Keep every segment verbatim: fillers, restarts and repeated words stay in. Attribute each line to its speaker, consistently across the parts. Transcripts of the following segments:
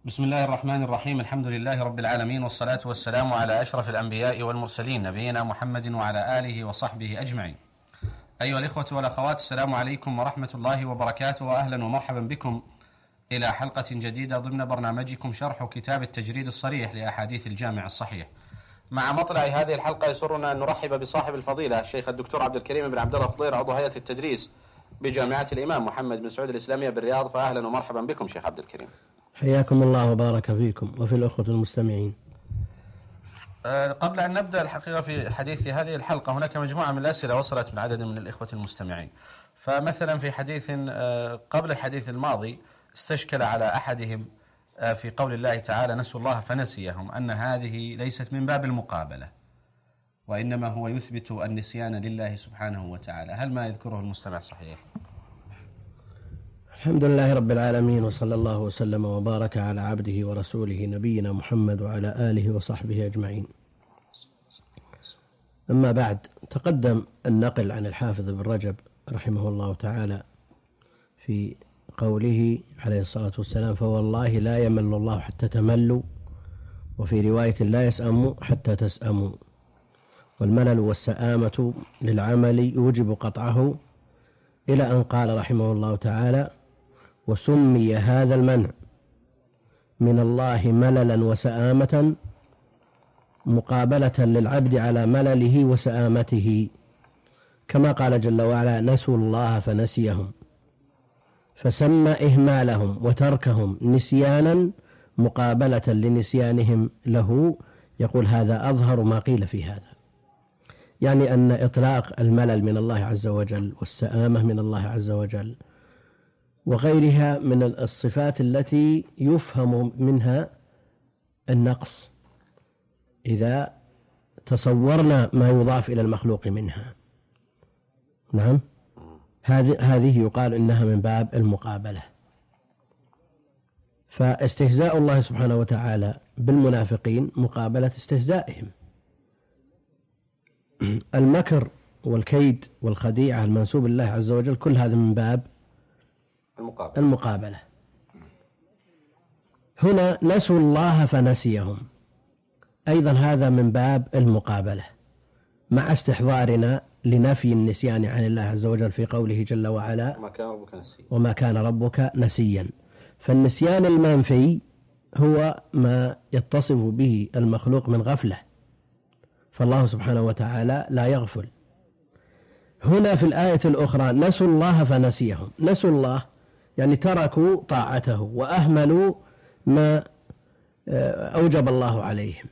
Speaker 1: بسم الله الرحمن الرحيم. الحمد لله رب العالمين، والصلاة والسلام على أشرف الأنبياء والمرسلين، نبينا محمد وعلى آله وصحبه أجمعين. أيها الإخوة والأخوات، السلام عليكم ورحمة الله وبركاته، وأهلا ومرحبا بكم إلى حلقة جديدة ضمن برنامجكم شرح كتاب التجريد الصريح لأحاديث الجامع الصحيح. مع مطلع هذه الحلقة يسرنا أن نرحب بصاحب الفضيلة الشيخ الدكتور عبد الكريم بن عبد الله خضير، عضو هيئة التدريس بجامعة الإمام محمد بن سعود الإسلامية بالرياض. فأهلا ومرحبا بكم شيخ عبد الكريم.
Speaker 2: حياكم الله وبارك فيكم وفي الأخوة المستمعين.
Speaker 1: أه قبل أن نبدأ الحقيقة في حديث هذه الحلقة، هناك مجموعة من الأسئلة وصلت من عدد من الإخوة المستمعين. فمثلا في حديث أه قبل الحديث الماضي استشكل على أحدهم أه في قول الله تعالى نسوا الله فنسيهم، أن هذه ليست من باب المقابلة، وإنما هو يثبت النسيان لله سبحانه وتعالى. هل ما يذكره المستمع صحيح؟
Speaker 2: الحمد لله رب العالمين، وصلى الله وسلم وبارك على عبده ورسوله نبينا محمد وعلى آله وصحبه أجمعين. أما بعد، تقدم النقل عن الحافظ ابن رجب رحمه الله تعالى في قوله عليه الصلاة والسلام فوالله لا يمل الله حتى تملوا، وفي رواية لا يسأم حتى تسأموا، والملل والسآمة للعمل يوجب قطعه، إلى أن قال رحمه الله تعالى وسمي هذا المنع من الله مللا وسآمة مقابلة للعبد على ملله وسآمته، كما قال جل وعلا نسوا الله فنسيهم، فسمى إهمالهم وتركهم نسيانا مقابلة لنسيانهم له. يقول هذا أظهر ما قيل في هذا، يعني أن إطلاق الملل من الله عز وجل والسآمة من الله عز وجل وغيرها من الصفات التي يفهم منها النقص إذا تصورنا ما يضاف إلى المخلوق منها. نعم، هذه يقال إنها من باب المقابلة. فاستهزاء الله سبحانه وتعالى بالمنافقين مقابلة استهزائهم. المكر والكيد والخديعة المنسوب لله عز وجل كل هذا من باب المقابلة. المقابلة. هنا نسوا الله فنسيهم، أيضا هذا من باب المقابلة، مع استحضارنا لنفي النسيان عن الله عز وجل في قوله جل وعلا
Speaker 1: وما كان ربك نسيا.
Speaker 2: وما كان ربك نسيا. فالنسيان المنفي هو ما يتصف به المخلوق من غفلة، فالله سبحانه وتعالى لا يغفل. هنا في الآية الأخرى نسوا الله فنسيهم، نسوا الله يعني تركوا طاعته وأهملوا ما أوجب الله عليهم،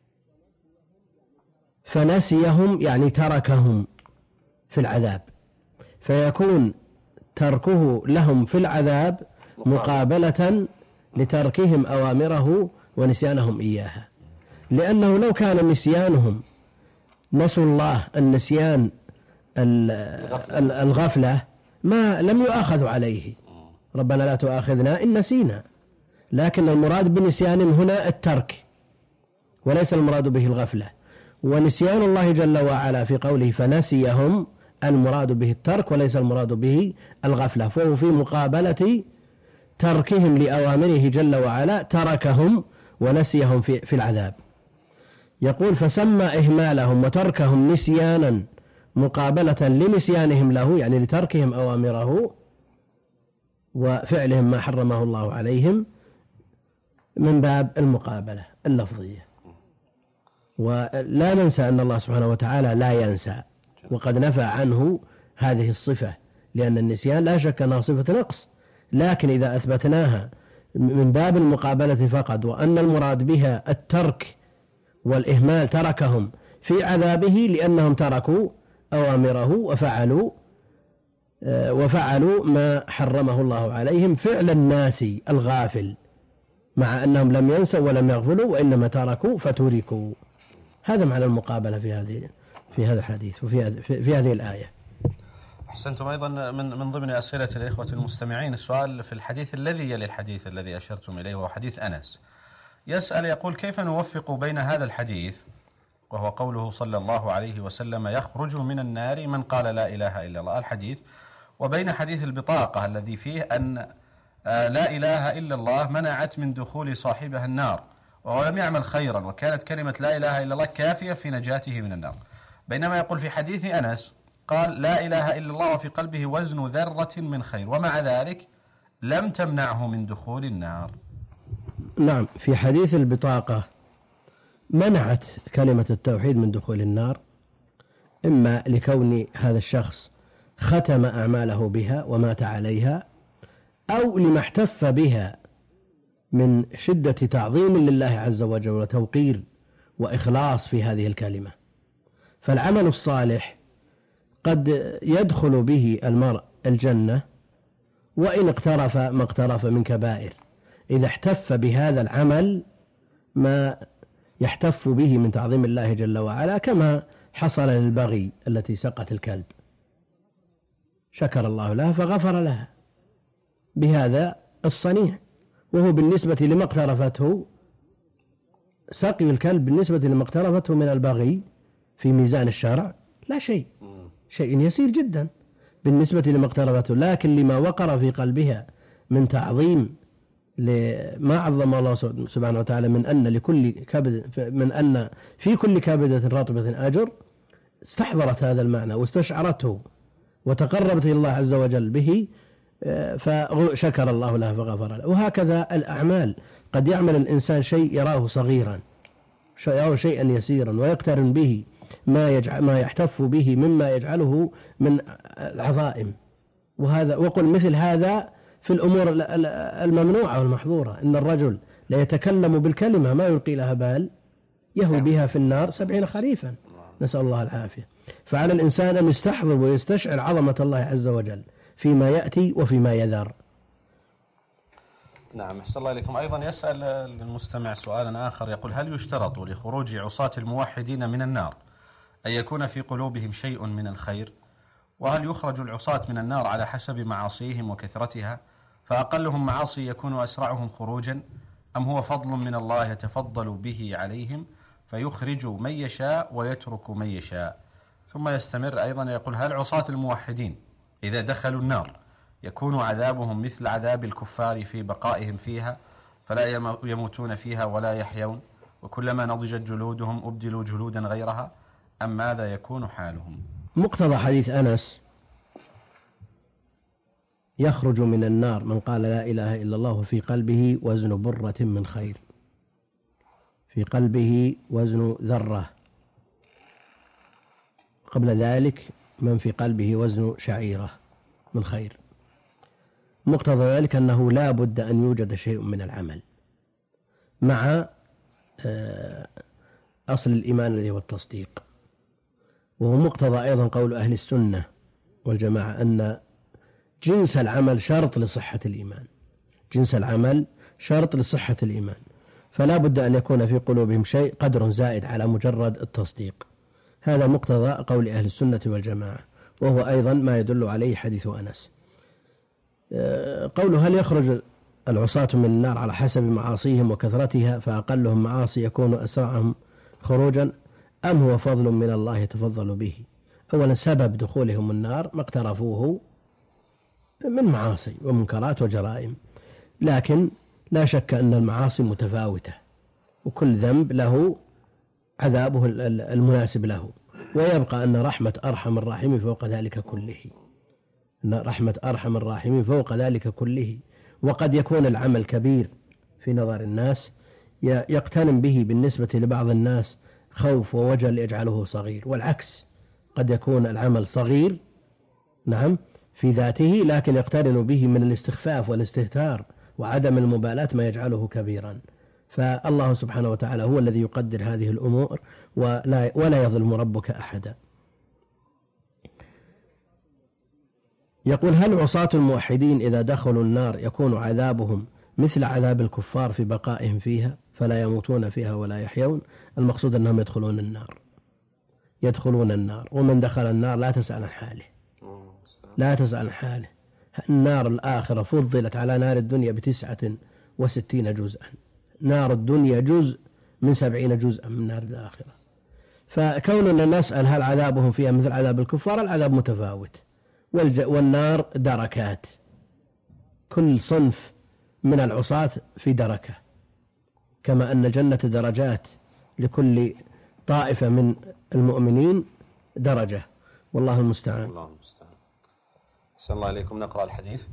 Speaker 2: فنسيهم يعني تركهم في العذاب، فيكون تركه لهم في العذاب مقابلة لتركهم أوامره ونسيانهم إياها. لأنه لو كان نسيانهم نسوا الله النسيان الغفلة ما لم يؤاخذوا عليه، ربنا لا تؤاخذنا إن نسينا، لكن المراد بالنسيان هنا الترك وليس المراد به الغفلة. ونسيان الله جل وعلا في قوله فنسيهم المراد به الترك وليس المراد به الغفلة، فهو في مقابلة تركهم لأوامره جل وعلا تركهم ونسيهم في, في العذاب. يقول فسمى إهمالهم وتركهم نسيانا مقابلة لنسيانهم له، يعني لتركهم أوامره وفعلهم ما حرمه الله عليهم، من باب المقابلة اللفظية. ولا ننسى أن الله سبحانه وتعالى لا ينسى، وقد نفى عنه هذه الصفة، لأن النسيان لا شك أنها صفة نقص، لكن إذا أثبتناها من باب المقابلة فقط، وأن المراد بها الترك والإهمال تركهم في عذابه لأنهم تركوا أوامره وفعلوا وفعلوا ما حرمه الله عليهم، فعل الناس الغافل، مع أنهم لم ينسوا ولم يغفلوا وإنما تركوا فتركوا. هذا معنى المقابلة في هذه في هذا الحديث وفي هذه في هذه الآية.
Speaker 1: أحسنتم. أيضا من من ضمن أسئلة الإخوة المستمعين السؤال في الحديث الذي يلي الحديث الذي أشرتم إليه، وهو حديث أنس. يسأل يقول كيف نوفق بين هذا الحديث وهو قوله صلى الله عليه وسلم يخرج من النار من قال لا إله إلا الله الحديث، وبين حديث البطاقة الذي فيه أن آه لا إله إلا الله منعت من دخول صاحبها النار وهو لم يعمل خيرا، وكانت كلمة لا إله إلا الله كافية في نجاته من النار. بينما يقول في حديث أنس قال لا إله إلا الله وفي قلبه وزن ذرة من خير، ومع ذلك لم تمنعه من دخول النار.
Speaker 2: نعم، في حديث البطاقة منعت كلمة التوحيد من دخول النار، إما لكون هذا الشخص ختم أعماله بها ومات عليها، أو لما احتف بها من شدة تعظيم لله عز وجل وتوقير وإخلاص في هذه الكلمة. فالعمل الصالح قد يدخل به المرء الجنة وإن اقترف ما اقترف من كبائر، إذا احتف بهذا العمل ما يحتف به من تعظيم الله جل وعلا، كما حصل للبغي التي سقت الكلب، شكر الله لها فغفر لها بهذا الصنيع، وهو بالنسبة لما اقترفته سقي الكلب بالنسبة لما اقترفته من البغي في ميزان الشرع لا شيء، شيء يسير جدا بالنسبة لما اقترفته، لكن لما وقر في قلبها من تعظيم لما عظم الله سبحانه وتعالى من أن لكل كبد من أن في كل كبدة رطبة أجر، استحضرت هذا المعنى واستشعرته وتقربت إلى الله عز وجل به، فشكر الله لها فغفر له. وهكذا الأعمال، قد يعمل الإنسان شيء يراه صغيرا، يراه شيئا يسيرا، ويقترن به ما يجعل ما يحتف به مما يجعله من العظائم، وهذا وقل مثل هذا في الأمور الممنوعة والمحظورة. إن الرجل لا يتكلم بالكلمة ما يلقي لها بال يهوي بها في النار سبعين خريفا، نسأل الله العافية. فعلى الإنسان أن يستحضر ويستشعر عظمة الله عز وجل فيما يأتي وفيما يذر.
Speaker 1: نعم، أحسن الله إليكم. أيضا يسأل المستمع سؤالا آخر، يقول هل يشترط لخروج عصاة الموحدين من النار أن يكون في قلوبهم شيء من الخير؟ وهل يخرج العصاة من النار على حسب معاصيهم وكثرتها، فأقلهم معاصي يكون أسرعهم خروجا، أم هو فضل من الله يتفضل به عليهم فيخرج من يشاء ويترك من يشاء؟ ثم يستمر أيضا يقول هل عصاة الموحدين إذا دخلوا النار يكون عذابهم مثل عذاب الكفار في بقائهم فيها فلا يموتون فيها ولا يحيون، وكلما نضجت جلودهم أبدلوا جلودا غيرها، أم ماذا يكون حالهم؟
Speaker 2: مقتضى حديث أنس يخرج من النار من قال لا إله إلا الله في قلبه وزن برة من خير، في قلبه وزن ذرة، قبل ذلك من في قلبه وزن شعيرة من خير. مقتضى ذلك أنه لا بد أن يوجد شيء من العمل مع أصل الإيمان الذي هو التصديق. وهو مقتضى أيضا قول أهل السنة والجماعة أن جنس العمل شرط لصحة الإيمان، جنس العمل شرط لصحة الإيمان، فلا بد أن يكون في قلوبهم شيء قدر زائد على مجرد التصديق. هذا مقتضى قول أهل السنة والجماعة، وهو أيضا ما يدل عليه حديث أنس. قوله هل يخرج العصاة من النار على حسب معاصيهم وكثرتها فأقلهم معاصي يكون أسرعهم خروجا، أم هو فضل من الله يتفضل به؟ أولا سبب دخولهم النار ما اقترفوه من معاصي ومنكرات وجرائم، لكن لا شك أن المعاصي متفاوتة وكل ذنب له عذابه المناسب له، ويبقى أن رحمة أرحم الراحمين فوق ذلك كله، أن رحمة أرحم الراحمين فوق ذلك كله. وقد يكون العمل كبير في نظر الناس يقتنم به بالنسبة لبعض الناس خوف ووجل يجعله صغير، والعكس قد يكون العمل صغير نعم في ذاته لكن يقترن به من الاستخفاف والاستهتار وعدم المبالاة ما يجعله كبيرا. فالله سبحانه وتعالى هو الذي يقدر هذه الأمور ولا, ولا يظلم ربك أحدا. يقول هل عصاة الموحدين إذا دخلوا النار يكون عذابهم مثل عذاب الكفار في بقائهم فيها فلا يموتون فيها ولا يحيون؟ المقصود أنهم يدخلون النار، يدخلون النار، ومن دخل النار لا تسأل عن حاله، لا تسأل عن حاله. النار الآخرة فضلت على نار الدنيا بتسعة وستين جزءا، نار الدنيا جزء من سبعين جزءا من نار الآخرة. فكوننا نسأل هل عذابهم فيها مثل عذاب الكفار، العذاب متفاوت، والنار دركات، كل صنف من العصاة في دركة، كما أن الجنة درجات، لكل طائفة من المؤمنين درجة، والله المستعان.
Speaker 1: الله المستعان. أحسن الله إليكم. نقرأ الحديث.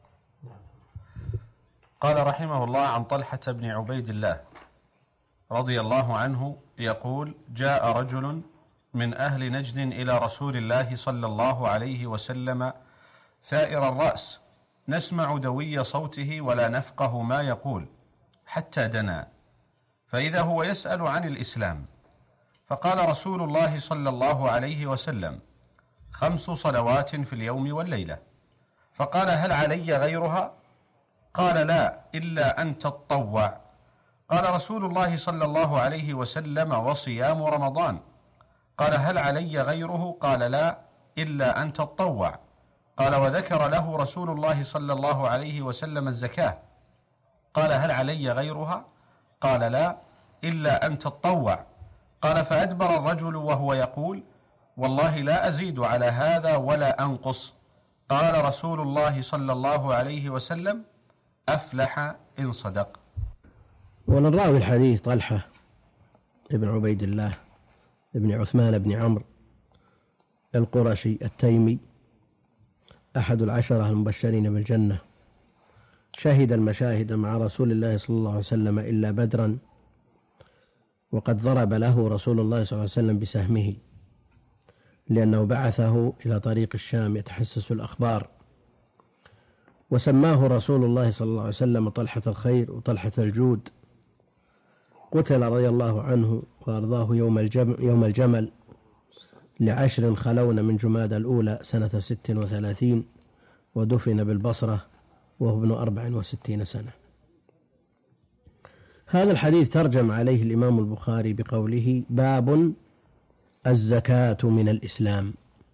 Speaker 1: قال رحمه الله: عن طلحة بن عبيد الله رضي الله عنه يقول: جاء رجل من أهل نجد إلى رسول الله صلى الله عليه وسلم ثائر الرأس، نسمع دوي صوته ولا نفقه ما يقول، حتى دنا، فإذا هو يسأل عن الإسلام، فقال رسول الله صلى الله عليه وسلم: خمس صلوات في اليوم والليلة. فقال: هل علي غيرها؟ قال: لا، إلا أن تطوع. قال رسول الله صلى الله عليه وسلم: وصيام رمضان. قال: هل علي غيره؟ قال: لا، إلا أن تطوع. قال: وذكر له رسول الله صلى الله عليه وسلم الزكاة. قال: هل علي غيرها؟ قال: لا، إلا أن تطوع. قال: فأدبر الرجل وهو يقول: والله لا أزيد على هذا ولا أنقص. قال رسول الله صلى الله عليه وسلم: أفلح إن صدق.
Speaker 2: وللراوي الحديث طلحة ابن عبيد الله ابن عثمان بن عمرو القرشي التيمي، أحد العشرة المبشرين بالجنة، شهد المشاهد مع رسول الله صلى الله عليه وسلم إلا بدرا، وقد ضرب له رسول الله صلى الله عليه وسلم بسهمه، لأنه بعثه إلى طريق الشام يتحسس الأخبار، وسماه رسول الله صلى الله عليه وسلم طلحة الخير وطلحة الجود. قتل رضي الله عنه وأرضاه يوم الجمل, يوم الجمل لعشر خلون من جمادى الأولى سنة ست وثلاثين، ودفن بالبصرة وهو ابن أربع وستين سنة. هذا الحديث ترجم عليه الإمام البخاري بقوله: باب الزكاة من الإسلام.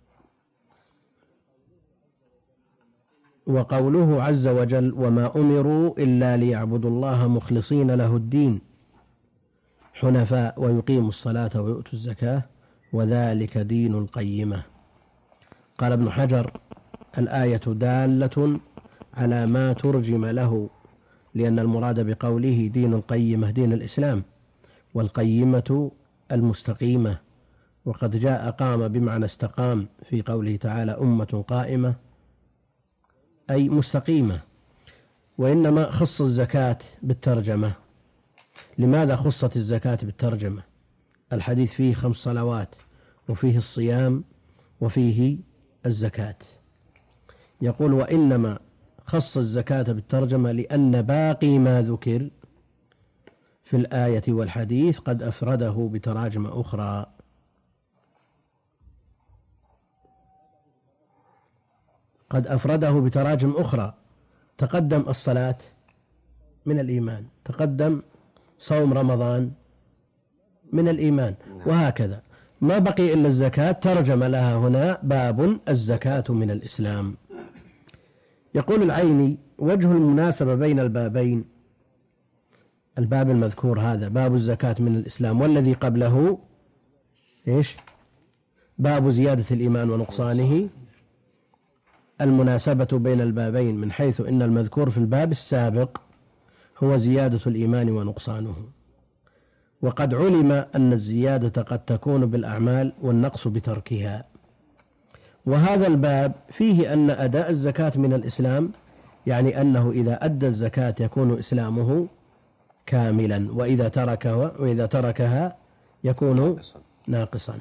Speaker 2: وقوله عز وجل: وما أمروا إلا ليعبدوا الله مخلصين له الدين حنفاء ويقيموا الصلاة ويؤتوا الزكاة وذلك دين القيمة. قال ابن حجر: الآية دالة على ما ترجم له، لأن المراد بقوله دين القيمة دين الإسلام، والقيمة المستقيمة، وقد جاء قام بمعنى استقام في قوله تعالى: أمة قائمة، أي مستقيمة. وإنما خص الزكاة بالترجمة. لماذا خصت الزكاة بالترجمة؟ الحديث فيه خمس صلوات، وفيه الصيام، وفيه الزكاة. يقول: وإنما خص الزكاة بالترجمة لأن باقي ما ذكر في الآية والحديث قد أفرده بتراجم أخرى. قد أفرده بتراجم أخرى. تقدم الصلاة من الإيمان، تقدم صوم رمضان من الإيمان، وهكذا ما بقي إلا الزكاة، ترجم لها هنا باب الزكاة من الإسلام. يقول العيني: وجه المناسبة بين البابين، الباب المذكور هذا باب الزكاة من الإسلام، والذي قبله إيش؟ باب زيادة الإيمان ونقصانه. المناسبة بين البابين من حيث إن المذكور في الباب السابق هو زيادة الإيمان ونقصانه، وقد علم أن الزيادة قد تكون بالأعمال والنقص بتركها. وهذا الباب فيه أن أداء الزكاة من الإسلام، يعني أنه إذا أدى الزكاة يكون إسلامه كاملا، وإذا تركها وإذا تركها يكون ناقصا.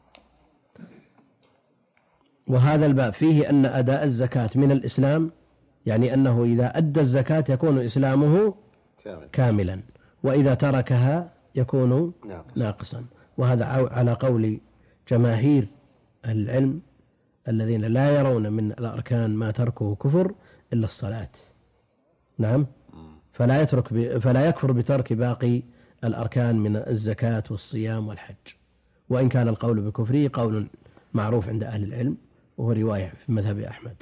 Speaker 2: وهذا الباب فيه أن أداء الزكاة من الإسلام، يعني أنه إذا أدى الزكاة يكون إسلامه كاملا، وإذا تركها يكون ناقصا. وهذا على قول جماهير العلم الذين لا يرون من الأركان ما تركه كفر إلا الصلاة. نعم، فلا يترك ب... فلا يكفر بترك باقي الأركان من الزكاة والصيام والحج، وإن كان القول بكفره قول معروف عند أهل العلم، وهو رواية في مذهب أحمد.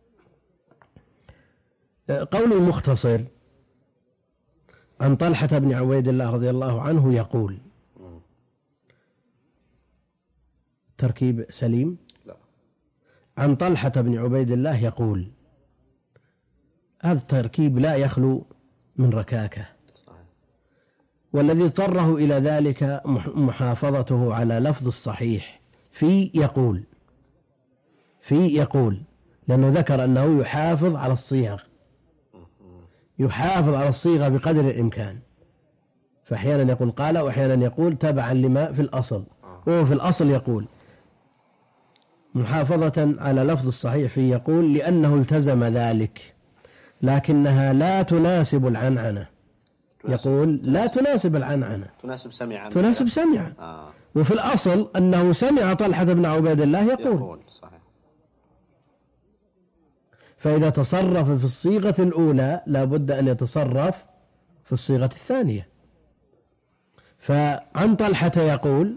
Speaker 2: قول المختصر عن طلحة بن عبيد الله رضي الله عنه يقول: تركيب سليم. لا. عن طلحة بن عبيد الله يقول، هذا التركيب لا يخلو من ركاكة. والذي اضطره إلى ذلك محافظته على لفظ الصحيح في يقول في يقول لأنه ذكر أنه يحافظ على الصيغ يحافظ على الصيغة بقدر الإمكان، فأحيانا يقول قال وأحيانا يقول تبعا لما في الأصل، وهو في الأصل يقول محافظة على لفظ الصحيح في يقول لأنه التزم ذلك، لكنها لا تناسب العنعنة. يقول لا تناسب العنعنة،
Speaker 1: تناسب سمع
Speaker 2: تناسب سمع.
Speaker 1: آه.
Speaker 2: وفي الأصل أنه سمع طلحة بن عبيد الله يقول,
Speaker 1: يقول. صحيح.
Speaker 2: فإذا تصرف في الصيغة الأولى لا بد أن يتصرف في الصيغة الثانية. فعن طلحة يقول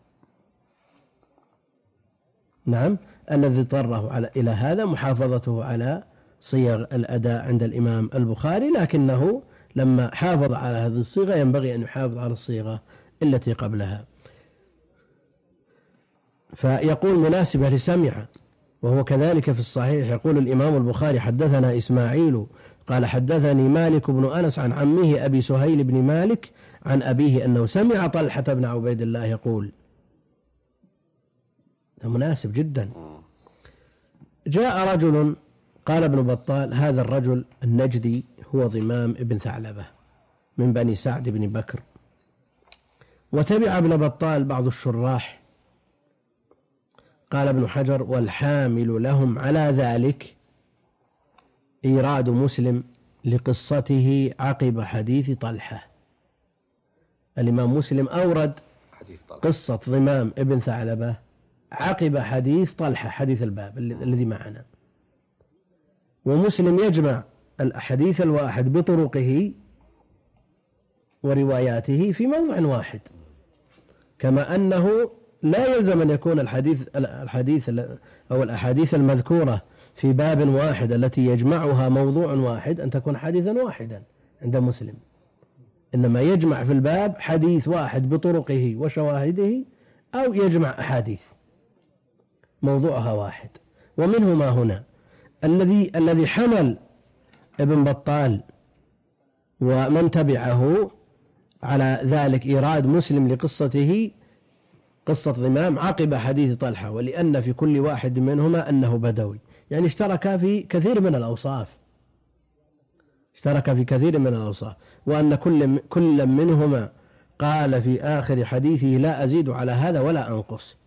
Speaker 2: نعم الذي اضطره على إلى هذا محافظته على صيغ الأداء عند الإمام البخاري، لكنه لما حافظ على هذه الصيغة ينبغي أن يحافظ على الصيغة التي قبلها. فيقول مناسبة لسمع، وهو كذلك في الصحيح. يقول الإمام البخاري حدثنا إسماعيل قال حدثني مالك بن أنس عن عمه أبي سهيل بن مالك عن أبيه أنه سمع طلحة بن عبيد الله يقول. مناسب جدا. جاء رجل قال ابن بطال هذا الرجل النجدي هو ضمام ابن ثعلبة من بني سعد بن بكر. وتبع ابن بطال بعض الشراح. قال ابن حجر والحامل لهم على ذلك إيراد مسلم لقصته عقب حديث طلحة. الإمام مسلم أورد قصة ضمام ابن ثعلبة عقب حديث طلحة حديث الباب الذي معنا، ومسلم يجمع الحديث الواحد بطرقه ورواياته في موضع واحد، كما أنه لا يلزم أن يكون الحديث الحديث أو الأحاديث المذكورة في باب واحد التي يجمعها موضوع واحد أن تكون حديثا واحدا عند مسلم، إنما يجمع في الباب حديث واحد بطرقه وشواهده، أو يجمع أحاديث موضوعها واحد. ومنه ما هنا الذي الذي حمل ابن بطال ومن تبعه على ذلك إيراد مسلم لقصته قصة ضمام عقب حديث طلحة، ولأن في كل واحد منهما أنه بدوي، يعني اشترك في كثير من الأوصاف اشترك في كثير من الأوصاف وأن كل كل منهما قال في آخر حديثه لا أزيد على هذا ولا أنقص.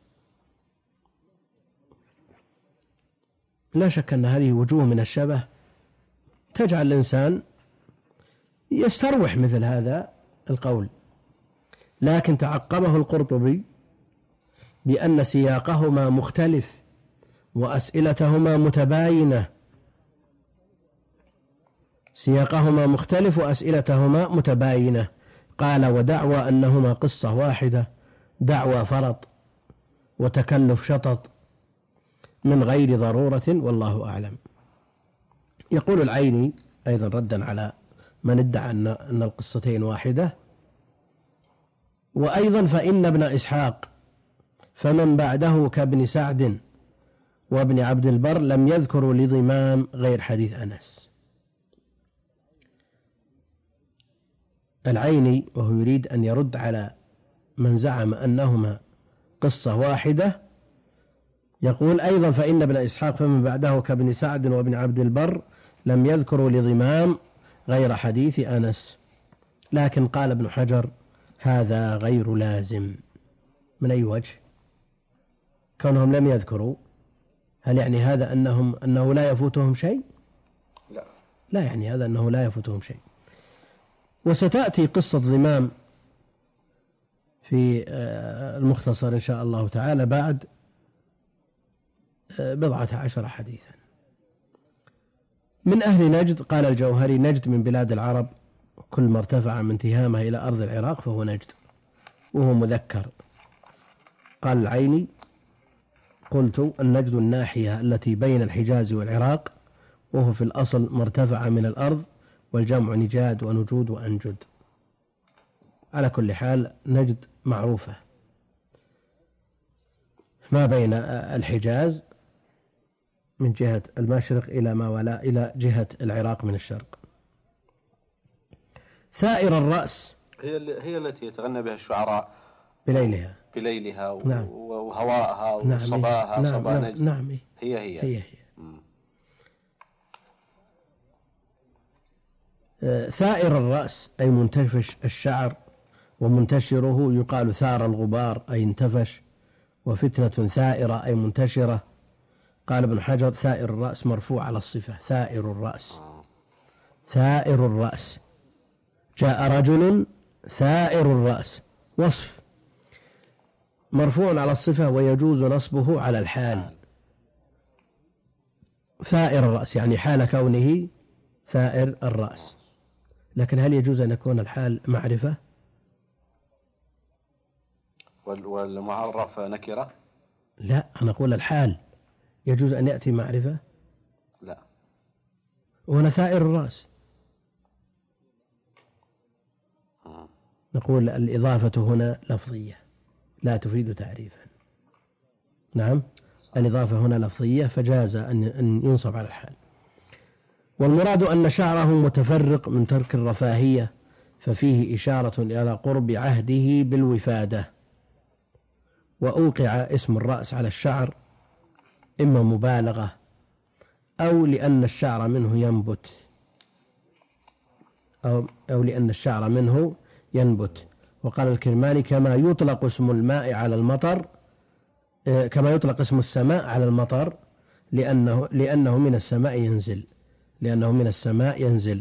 Speaker 2: لا شك أن هذه وجوه من الشبه تجعل الإنسان يستروح مثل هذا القول، لكن تعقبه القرطبي بأن سياقهما مختلف وأسئلتهما متباينة سياقهما مختلف وأسئلتهما متباينة. قال ودعوى أنهما قصة واحدة دعوى فرط وتكلف شطط من غير ضرورة والله أعلم. يقول العيني أيضا ردا على من ادعى أن القصتين واحدة، وأيضا فإن ابن إسحاق فمن بعده كابن سعد وابن عبد البر لم يذكروا لضمام غير حديث أنس. العيني وهو يريد أن يرد على من زعم أنهما قصة واحدة يقول أيضا فإن ابن إسحاق فمن بعده كابن سعد وابن عبد البر لم يذكروا لضمام غير حديث أنس، لكن قال ابن حجر هذا غير لازم. من أي وجه؟ كونهم لم يذكروا هل يعني هذا أنهم أنه لا يفوتهم شيء؟
Speaker 1: لا
Speaker 2: لا يعني هذا أنه لا يفوتهم شيء. وستأتي قصة ضمام في المختصر إن شاء الله تعالى بعد بضعة عشر حديثا. من أهل نجد قال الجوهري نجد من بلاد العرب، كل ما ارتفع من تهامه إلى أرض العراق فهو نجد، وهو مذكر. قال العيني قلت النجد الناحية التي بين الحجاز والعراق، وهو في الأصل ما ارتفع من الأرض، والجمع نجاد ونجود وأنجد. على كل حال نجد معروفة ما بين الحجاز من جهة المشرق إلى ما ولا إلى جهة العراق من الشرق. ثائر الرأس
Speaker 1: هي هي التي يتغنى بها الشعراء
Speaker 2: بليلها
Speaker 1: بليلها
Speaker 2: نعم.
Speaker 1: وهواءها
Speaker 2: نعم.
Speaker 1: وصباها
Speaker 2: نعم.
Speaker 1: صبا
Speaker 2: نعم.
Speaker 1: نجم.
Speaker 2: نعم.
Speaker 1: هي هي,
Speaker 2: هي, هي. آه ثائر الرأس أي منتفش الشعر، ومنتشره يقال ثار الغبار أي انتفش، وفتنة ثائرة أي منتشرة. قال ابن حجر ثائر الرأس مرفوع على الصفة، ثائر الرأس ثائر الرأس. جاء رجل ثائر الرأس وصف مرفوع على الصفة، ويجوز نصبه على الحال. ثائر الرأس يعني حال كونه ثائر الرأس. لكن هل يجوز أن يكون الحال معرفة؟
Speaker 1: والمعرف نكرة؟
Speaker 2: لا، أنا أقول الحال يجوز أن يأتي معرفة؟
Speaker 1: لا.
Speaker 2: وهنا ثائر الرأس نقول الإضافة هنا لفظية لا تفيد تعريفا. نعم، الإضافة هنا لفظية فجاز أن ينصب على الحال. والمراد أن شعره متفرق من ترك الرفاهية، ففيه إشارة إلى قرب عهده بالوفادة. وأوقع اسم الرأس على الشعر إما مبالغة أو لأن الشعر منه ينبت أو, أو لأن الشعر منه ينبت. وقال الكرماني كما يطلق اسم الماء على المطر، كما يطلق اسم السماء على المطر لأنه, لأنه من السماء ينزل لأنه من السماء ينزل.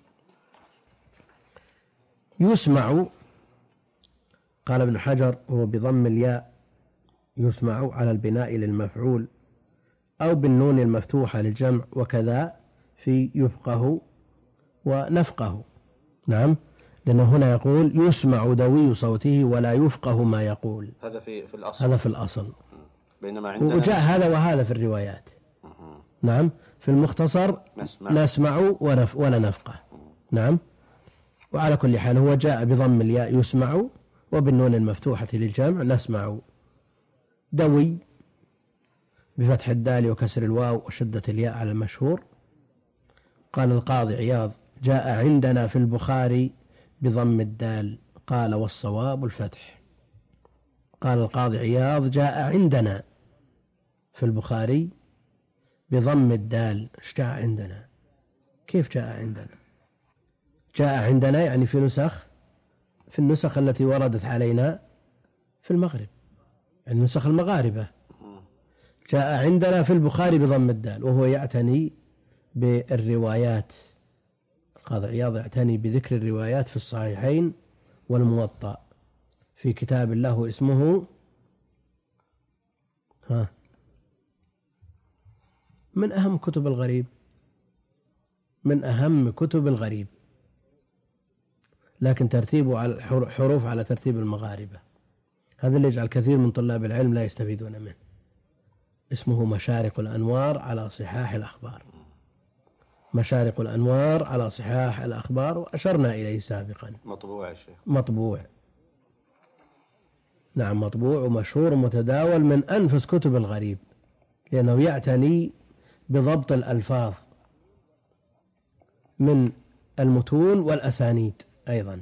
Speaker 2: يسمع، قال ابن حجر هو بضم الياء، يسمع على البناء للمفعول أو بالنون المفتوحة للجمع، وكذا في يفقه ونفقه. نعم، لأنه هنا يقول يسمع دوي صوته ولا يفقه ما يقول،
Speaker 1: هذا في في الأصل
Speaker 2: هذا في الأصل.
Speaker 1: بينما عندنا
Speaker 2: وجاء هذا وهذا في الروايات. نعم، في المختصر نسمع, نسمع ولا نفقه. نعم. وعلى كل حال هو جاء بضم الياء يسمع وبالنون المفتوحة للجمع نسمع. دوي بفتح الدال وكسر الواو وشدة الياء على المشهور. قال القاضي عياض جاء عندنا في البخاري بضم الدال، قال والصواب الفتح. قال القاضي عياض جاء عندنا في البخاري بضم الدال. ايش جاء عندنا؟ كيف جاء عندنا؟ جاء عندنا يعني في نسخ في النسخ التي وردت علينا في المغرب، يعني نسخ المغاربة. جاء عندنا في البخاري بضم الدال، وهو يعتني بالروايات. القاضي عياض يعتني بذكر الروايات في الصحيحين والموطأ في كتاب له اسمه ها من أهم كتب الغريب من أهم كتب الغريب لكن ترتيبه على الحروف على ترتيب المغاربة. هذا اللي يجعل كثير من طلاب العلم لا يستفيدون منه. اسمه مشارق الأنوار على صحاح الأخبار. مشارق الأنوار على صحاح الأخبار، وأشرنا إليه سابقا.
Speaker 1: مطبوع يا شيخ.
Speaker 2: مطبوع، نعم مطبوع ومشهور ومتداول، من أنفس كتب الغريب، لأنه يعتني بضبط الألفاظ من المتون والأسانيد أيضا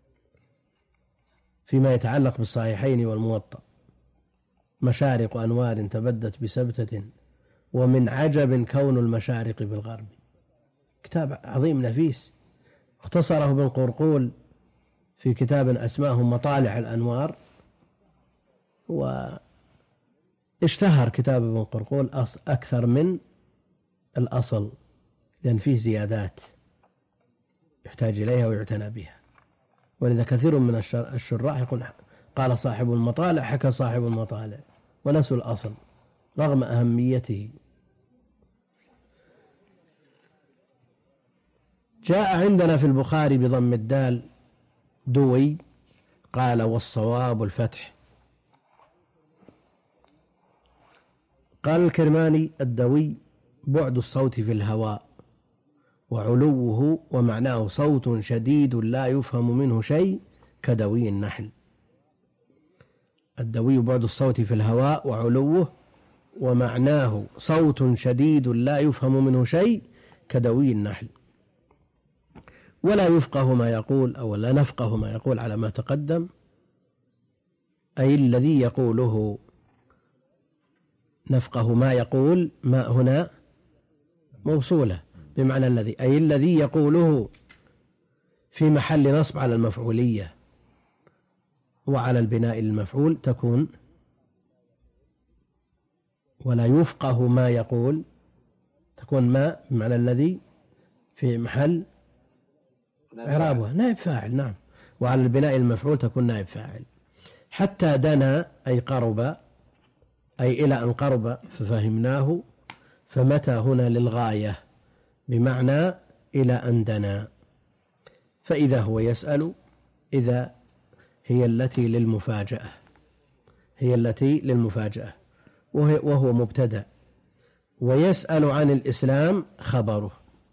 Speaker 2: فيما يتعلق بالصحيحين والموطأ. مشارق أنوار تبدت بسبتة، ومن عجب كون المشارق بالغرب. كتاب عظيم نفيس اختصره ابن قرقول في كتاب أسماه مطالع الأنوار، واشتهر كتاب ابن قرقول أكثر من الأصل لأن فيه زيادات يحتاج إليها ويعتنى بها. ولذا كثير من الشراح يقول قال صاحب المطالع حكى صاحب المطالع، ونسوا الأصل رغم أهميته. جاء عندنا في البخاري بضم الدال دوي، قال والصواب الفتح. قال الكرماني الدوي بعد الصوت في الهواء وعلوه، ومعناه صوت شديد لا يفهم منه شيء كدوي النحل. الدوي بعد الصوت في الهواء وعلوه، ومعناه صوت شديد لا يفهم منه شيء كدوي النحل. ولا يفقه ما يقول أو لا نفقه ما يقول على ما تقدم، أي الذي يقوله نفقه ما يقول، ما هنا موصولة بمعنى الذي، أي الذي يقوله في محل نصب على المفعولية وعلى البناء للمفعول تكون، ولا يفقه ما يقول تكون ما بمعنى الذي في محل إعرابها نائب فاعل. نعم. وعلى البناء المفعول تكون نائب فاعل. حتى دنا أي قرب، أي إلى أن قرب ففهمناه، فمتى هنا للغاية بمعنى إلى أن دنا. فإذا هو يسأل، إذا هي التي للمفاجأة، هي التي للمفاجأة وهو مبتدأ، ويسأل عن الإسلام خبره.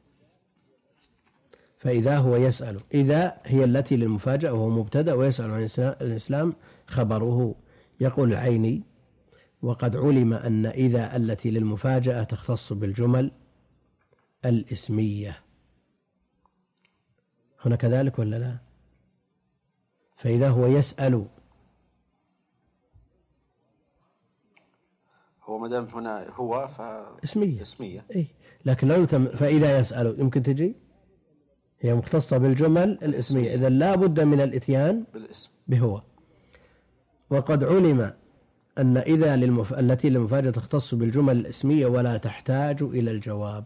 Speaker 2: فإذا هو يسأل، إذا هي التي للمفاجأة وهو مبتدأ، ويسأل عن الإسلام خبره. يقول العيني: وقد علم أن إذا التي للمفاجأة تختص بالجمل الإسمية. هنا كذلك ولا لا؟ فإذا هو يسأل،
Speaker 1: هو مدام هنا هو ف
Speaker 2: اسمية
Speaker 1: اسمية.
Speaker 2: إيه؟ لكن لو فإذا يسأل يمكن تجي هي مختصة بالجمل الإسمية، إذا لا بد من الإتيان
Speaker 1: بالاسم
Speaker 2: بهو. وقد علم أن إذا للمف... التي للمفاجأة تختص بالجمل الإسمية ولا تحتاج إلى الجواب،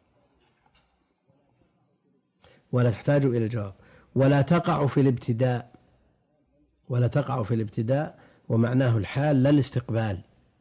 Speaker 2: ولا تحتاج إلى الجواب، ولا تقع في الابتداء، ولا تقع في الابتداء ومعناه الحال لا الاستقبال.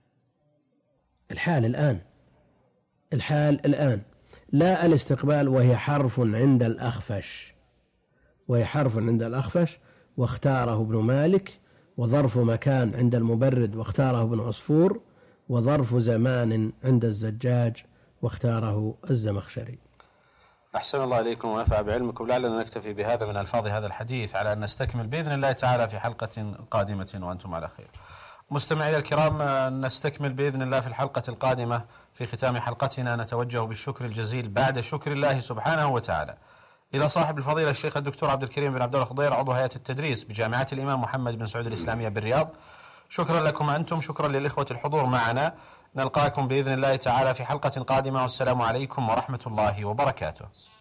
Speaker 2: الحال الآن، الحال الآن لا الاستقبال، وهي حرف عند الأخفش، وهي حرف عند الأخفش واختاره ابن مالك، وظرف مكان عند المبرد واختاره ابن عصفور، وظرف زمان عند الزجاج واختاره الزمخشري.
Speaker 1: أحسن الله إليكم ونفع بعلمكم. لعلنا نكتفي بهذا من ألفاظ هذا الحديث على أن نستكمل بإذن الله تعالى في حلقة قادمة وأنتم على خير. مستمعي الكرام، نستكمل بإذن الله في الحلقة القادمة. في ختام حلقتنا نتوجه بالشكر الجزيل بعد شكر الله سبحانه وتعالى إلى صاحب الفضيلة الشيخ الدكتور عبد الكريم بن عبد الله الخضير، عضو هيئة التدريس بجامعة الإمام محمد بن سعود الإسلامية بالرياض. شكرا لكم أنتم، شكرا للإخوة الحضور معنا. نلقاكم بإذن الله تعالى في حلقة قادمة، والسلام عليكم ورحمة الله وبركاته.